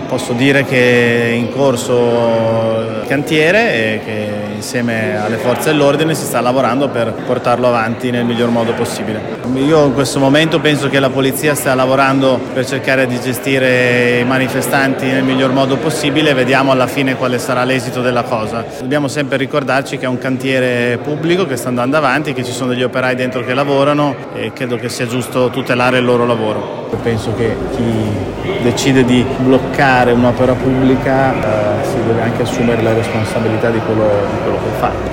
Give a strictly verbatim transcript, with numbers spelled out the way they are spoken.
Posso dire che è in corso il cantiere e che insieme alle forze dell'ordine si sta lavorando per portarlo avanti nel miglior modo possibile. Io in questo momento penso che la polizia stia lavorando per cercare di gestire i manifestanti nel miglior modo possibile, vediamo alla fine quale sarà l'esito della cosa. Dobbiamo sempre ricordarci che è un cantiere pubblico che sta andando avanti, che ci sono degli operai dentro che lavorano e credo che sia giusto tutelare il loro lavoro. Io penso che chi decide di bloccare un'opera pubblica eh, si deve anche assumere la responsabilità di quello, di quello che fa.